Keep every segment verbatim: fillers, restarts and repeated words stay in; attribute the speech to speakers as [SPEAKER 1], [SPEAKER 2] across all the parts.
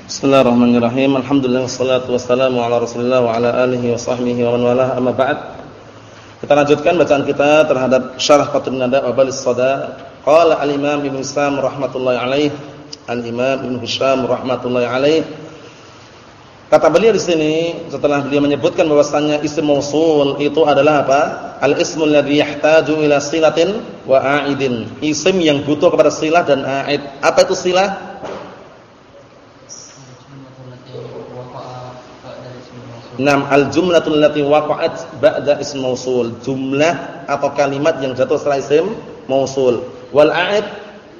[SPEAKER 1] Bismillahirrahmanirrahim. Alhamdulillah wassalatu wassalamu ala Rasulillah wa ala alihi wa sahbihi wa man walah. Amma ba'd. Kita lanjutkan bacaan kita terhadap Syarah Qatrun Nada wa Balis Sada. Qala al-Imam Ibnu Hisham rahimatullah alaih. Al-Imam Ibnu Hisham rahimatullah alaih. Kata beliau di sini setelah beliau menyebutkan bahwasannya isim mausul itu adalah apa? Al-ismul ladzi yahtaju ila silatin wa a'idin. Isim yang butuh kepada silah dan a'id. Apa itu silah? Nam al-jumlatul lati waqa'at ba'da ism mausul. Jumlah atau kalimat yang jatuh setelah isim mausul. Wal a'id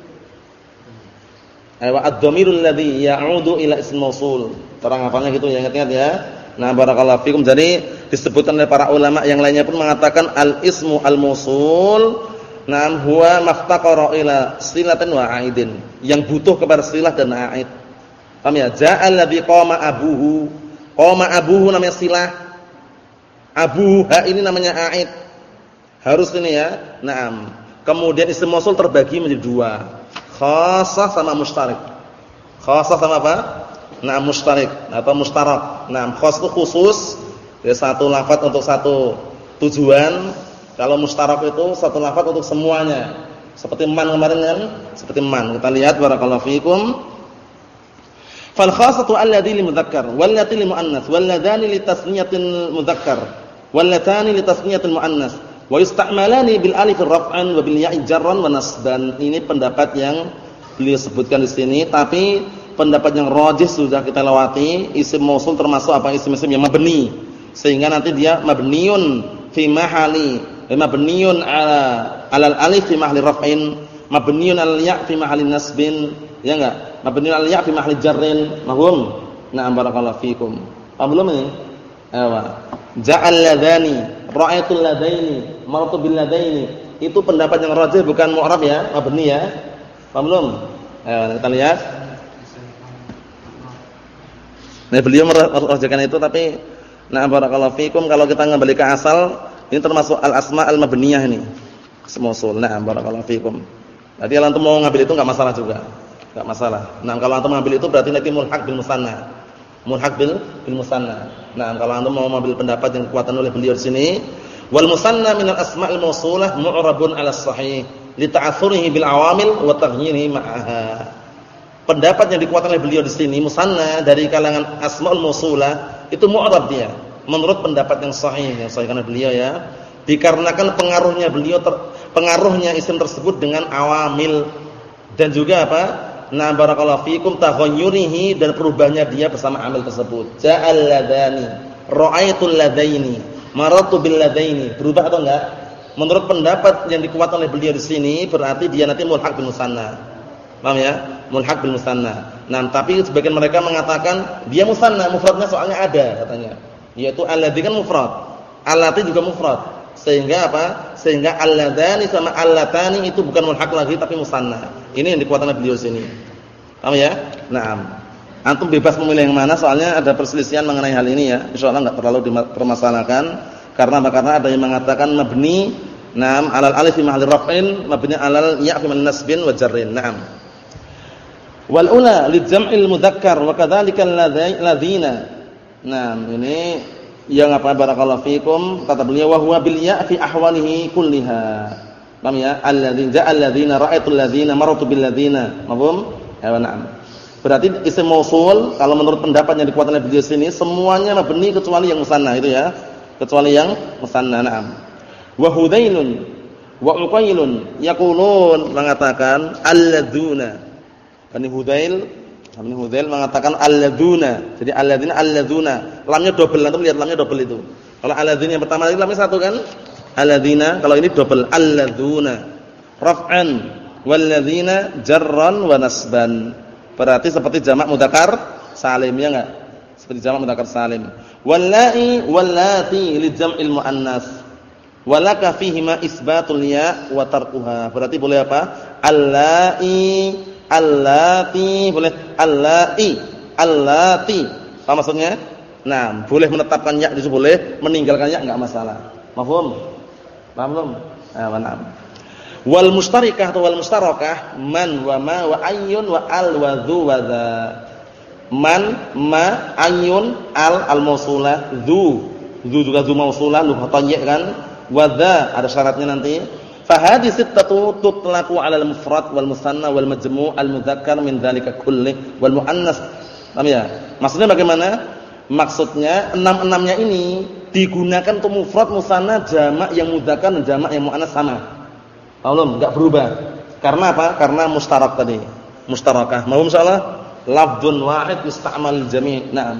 [SPEAKER 1] aywa ad-dhamirul ladzi ya'udu ila ism mausul. Terang hafalnya gitu ya, ingat-ingat ya. Nah, barakallahu fikum. Jadi disebutkan oleh para ulama yang lainnya pun mengatakan al-ismu al-mausul nam huwa maftaqara ila silatin wa a'idin. Yang butuh kepada silah dan a'id. Paham ya? Ja'al ladzi qama abuhu. Qama abuhu namanya silah. Abuha ini namanya a'id. Harus ini ya. Naam. Kemudian isim mausul terbagi menjadi dua. Khassah sama mustarik. Khassah sama apa? Naam mustarik atau mustarak. Naam khass itu khusus, ya satu lafaz untuk satu tujuan. Kalau mustarak itu satu lafaz untuk semuanya. Seperti man kemarin kan? Seperti man. Kita lihat barakallahu fikum. Fal khassatu alladzi lil mudzakkar wal lati lil muannas wal ladani li tasniyatil mudzakkar wal latani li tasniyatil muannas wa yusta'malani bil alif raf'an wa bil ya'i jarran wa nasban. Ini pendapat yang beliau sebutkan di sini, tapi pendapat yang rajih sudah kita lewati. Isim mausul termasuk apa? Isim-isim yang mabni, sehingga nanti dia mabniun fi mahali mabniun ala alal alif fi mahali raf'in, mabniun al ya' fi mahali nasbin, ya enggak? Mabniun al ya' fi mahali jarrin. Mahum? Na'am barakallahu fikum. Paham belum ini? Ayo. Ja'al ladani, ra'aitul ladaini, maratu bil ladaini. Itu pendapat yang rajih bukan mu'rab ya, mabni ya. Paham belum? Ayo kita lihat. Nah, beliau merajahkan itu, tapi nah barakallahu fikum kalau kita kembali ke asal, ini termasuk al-asma al-mabniyah ini. Semausul. Nah, barakallahu fikum. Jadi kalau antum mau ngambil itu enggak masalah juga. Enggak masalah. Nah, kalau antum ngambil itu berarti nanti mulhaq bil musanna. Mulhaq bil bil musanna. Nah, kalau antum mau ngambil pendapat yang dikuatkan oleh beliau di sini, wal musanna min al-asma'il mausulah mu'rabun 'ala as-sahih li ta'athurihi bil awamil wa taghyirihi ma'aha. Pendapat yang dikuatkan oleh beliau di sini musanna dari kalangan asmaul mausulah itu mu'rab dia. Menurut pendapat yang sahih yang sahih karena beliau ya, dikarenakan pengaruhnya beliau ter, pengaruhnya isim tersebut dengan awamil dan juga apa? Na barakallahu fikum taghayyurihi dan perubahannya dia bersama amil tersebut. Ja'al ladani, ra'aitul ladaini, maratu bil ladaini. Berubah atau enggak? Menurut pendapat yang dikuatkan oleh beliau di sini berarti dia nanti mulhaq bil musanna. Paham ya? Mulhaq bil musanna. Nah, tapi sebagian mereka mengatakan dia musanna, mufradnya soalnya ada katanya. Yaitu alladzi kan mufrad. Allati juga mufrad. Sehingga apa? Sehingga alladani sama allatani itu bukan mulhaq lagi tapi musanna. Ini yang dikuatkan oleh beliau sini. Paham ya? Naam. Antum bebas memilih yang mana soalnya ada perselisihan mengenai hal ini ya. Insyaallah enggak terlalu dipermasalahkan. Karena apa? Karena ada yang mengatakan mabni naam alal alif fi mahalli raf'in, mabni alal ya' fi nasbin wa jarrin. Naam. Wal ula li jam'il mudzakkar wa kadzalika alladzina. Nah, ini yang apa barakallahu fikum kata beliau wa huwa bil ya' fi ahwalihi kulliha. Paham ya? Alladzina ja'al ladzina ra'aitul ladzina maratu bil ladzina. Mafhum? Ya, na'am. Berarti isim mausul kalau menurut pendapat yang dikuatkan oleh beliau sini semuanya mabni kecuali yang musanna itu ya. Kecuali yang musanna. Na'am. Wa hudailun wa uqailun yaqulun mengatakan alladzuna. Bani Hudail, Bani Hudail mengatakan alladzuna. Jadi alladzina alladzuna. Lamnya double, antum lihat lamnya double itu. Kalau alladzina yang pertama tadi lamnya satu kan? Alladzina, kalau ini double alladzuna. Raf'an walladzina jarran wa nasban. Berarti seperti jamak mudzakkar salim ya enggak? Seperti jamak mudzakkar salim. Wallahi wallati li jam'il muannas. Walaka fihima isbatul ya wa tarkuha. Berarti boleh apa? Allai allati, boleh allati, allati. Apa maksudnya? Nah, boleh menetapkan ya itu boleh, meninggalkan ya enggak masalah. Mafhum? Paham belum? Ah, benar. Wal mustarikah atau wal mustarakah man wa ma wa ayyun wa al wa dhu wa dha. Man, ma, ayun, al, al-mausulah, dzu. Dzu juga dzu mausulah, lughatan ya kan? Wa dza ada syaratnya nanti. Fa hadhihi sittatu tutlaqu 'ala al-mufrad wal musanna wal majmu' al-mudzakkar min dzalika kulli wal muannas. Paham ya? Maksudnya bagaimana? Maksudnya enam-enamnya ini digunakan untuk mufrad, musanna, jamak yang mudzakkar dan jamak yang muannas sama. Paham? Enggak berubah. Karena apa? Karena mustarak tadi. Mustarakah. Mau insyaallah lafdzun wahid yusta'mal jami'. Naam.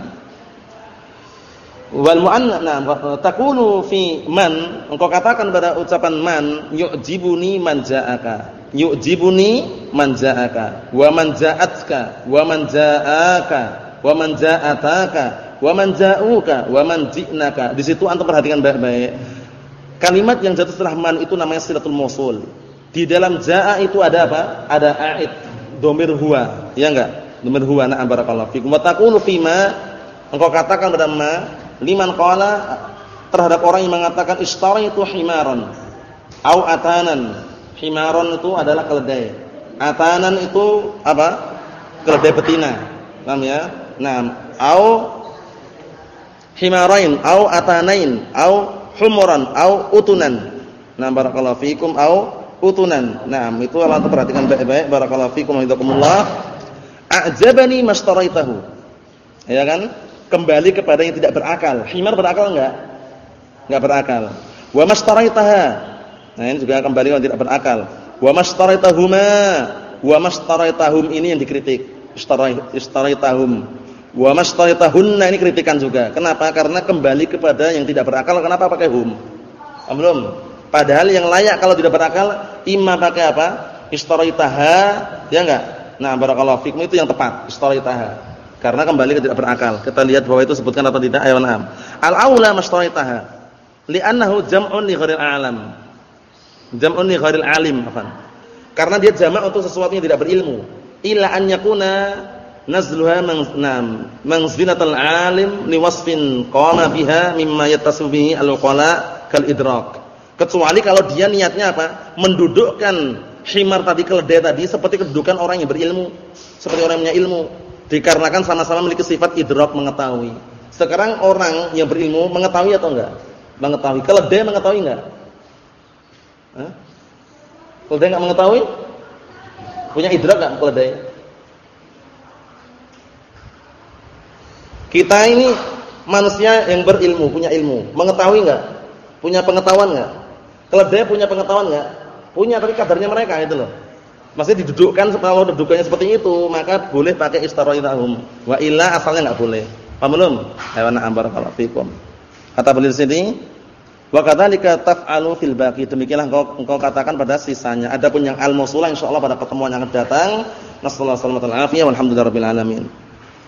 [SPEAKER 1] Wal mu'annas, naam, taqulu fi man, engkau katakan pada ucapan man, yu'jibuni man ja'aka. Yu'jibuni man ja'aka, wa man ja'atka, wa man ja'aka, wa man ja'ataka, wa man ja'uka, wa man ji'naka. Di situ antum perhatikan baik-baik. Kalimat yang jatuh setelah man itu namanya silatul mausul. Di dalam ja'a itu ada apa? Ada a'id, dhamir huwa, ya enggak? Dhamir huwa, na'am barakallahu fikum. Wa taqulu fi ma, engkau katakan pada ma, liman qala, terhadap orang yang mengatakan istaraitu himaran au atanan. Himaran itu adalah keledai. Atanan itu apa? Keledai betina. Paham ya? Naam, au himarain au atanain au humuran au utunan. Nah, barakallahu fikum au utunan. Naam, itu Allah perhatikan baik-baik. Barakallahu fikum wa jazakumullah. A'jabani mashtaraitahu. Ya kan? Kembali kepada yang tidak berakal. Himar berakal enggak? Enggak berakal. Wa mashtaraitaha. Nah, ini juga kembali kalau tidak berakal. Wa mashtaraitahuma. Wa mashtaraitahum ini yang dikritik. Ishtaraitahum. Wa mashtaraitahunna ini kritikan juga. Kenapa? Karena kembali kepada yang tidak berakal. Kenapa pakai hum? Belum. Padahal yang layak kalau tidak berakal imma pakai apa? Ishtaraitaha, ya enggak? Nah, barakallahu fikum itu yang tepat, ishtaraitaha. Karena kembali ke tidak berakal. Kita lihat bahwa itu sebutkan atau tidak. Ayo na'am. Al-aula mashtaraitaha. Li'annahu jam'un li ghairil a'lam. Jam'un li ghairil alim, afan. Karena dia jamak untuk sesuatu yang tidak berilmu. Illa an yakuna nazluha man manzilatal alim li wasfin qama biha mimma yattasu bihi al-qala kal idrak. Kecuali kalau dia niatnya apa? Mendudukkan himar tadi, keledai tadi seperti kedudukan orang yang berilmu, seperti orang yang punya ilmu. Dikarenakan sama-sama memiliki sifat idrak, mengetahui. Sekarang orang yang berilmu mengetahui atau enggak? Mengetahui. Keledai mengetahui enggak? Hah? Keledai enggak mengetahui? Punya idrak enggak keledai? Kita ini manusia yang berilmu, punya ilmu, mengetahui enggak? Punya pengetahuan enggak? Keledai punya pengetahuan enggak? Punya, tapi kadarnya mereka itu loh. Maksudnya didudukkan, kalau dudukannya seperti itu, maka boleh pakai istaraitahum. Wa illa asalnya enggak boleh. Paham belum? Ayo na'am barakallahu fikum. Kata beliau di sini, wa kadzalika taf'alu fil baqi. Demikianlah engkau, engkau katakan pada sisanya. Adapun yang al-mausulah insyaallah pada pertemuan yang akan datang. Nasallahu alaihi wasallam. Walhamdulillahirabbil alamin.